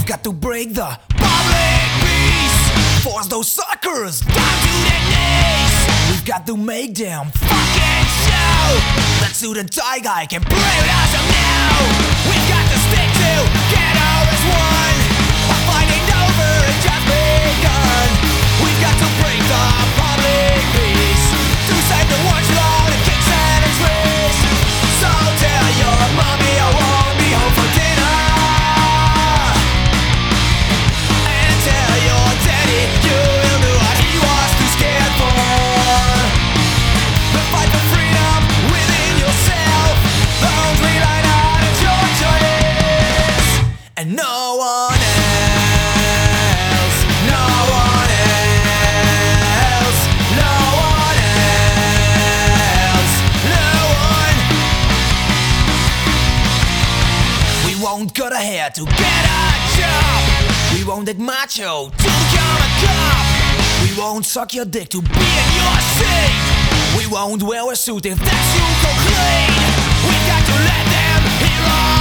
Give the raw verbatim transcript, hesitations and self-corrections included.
We've got to break the public peace, force those suckers down to their knees. We've got to make them fucking show that suit and tie guy can play with us now. We've got to stick together as one. Our fight ain't over, it just begun. We've got to break the public peace to save the ones with all the kicks and the trees. So tell your mommy I won't be home for dinner, and tell your daddy you will do what he was too scared for. The fight for freedom within yourself, don't rely on it's your choice, and no one else, no one else, no one else, no one. We won't cut our hair to get a job. We won't act macho to become a cop. We won't suck your dick to be in your seat. We won't wear a suit if that's you go clean. We got to let them hear us.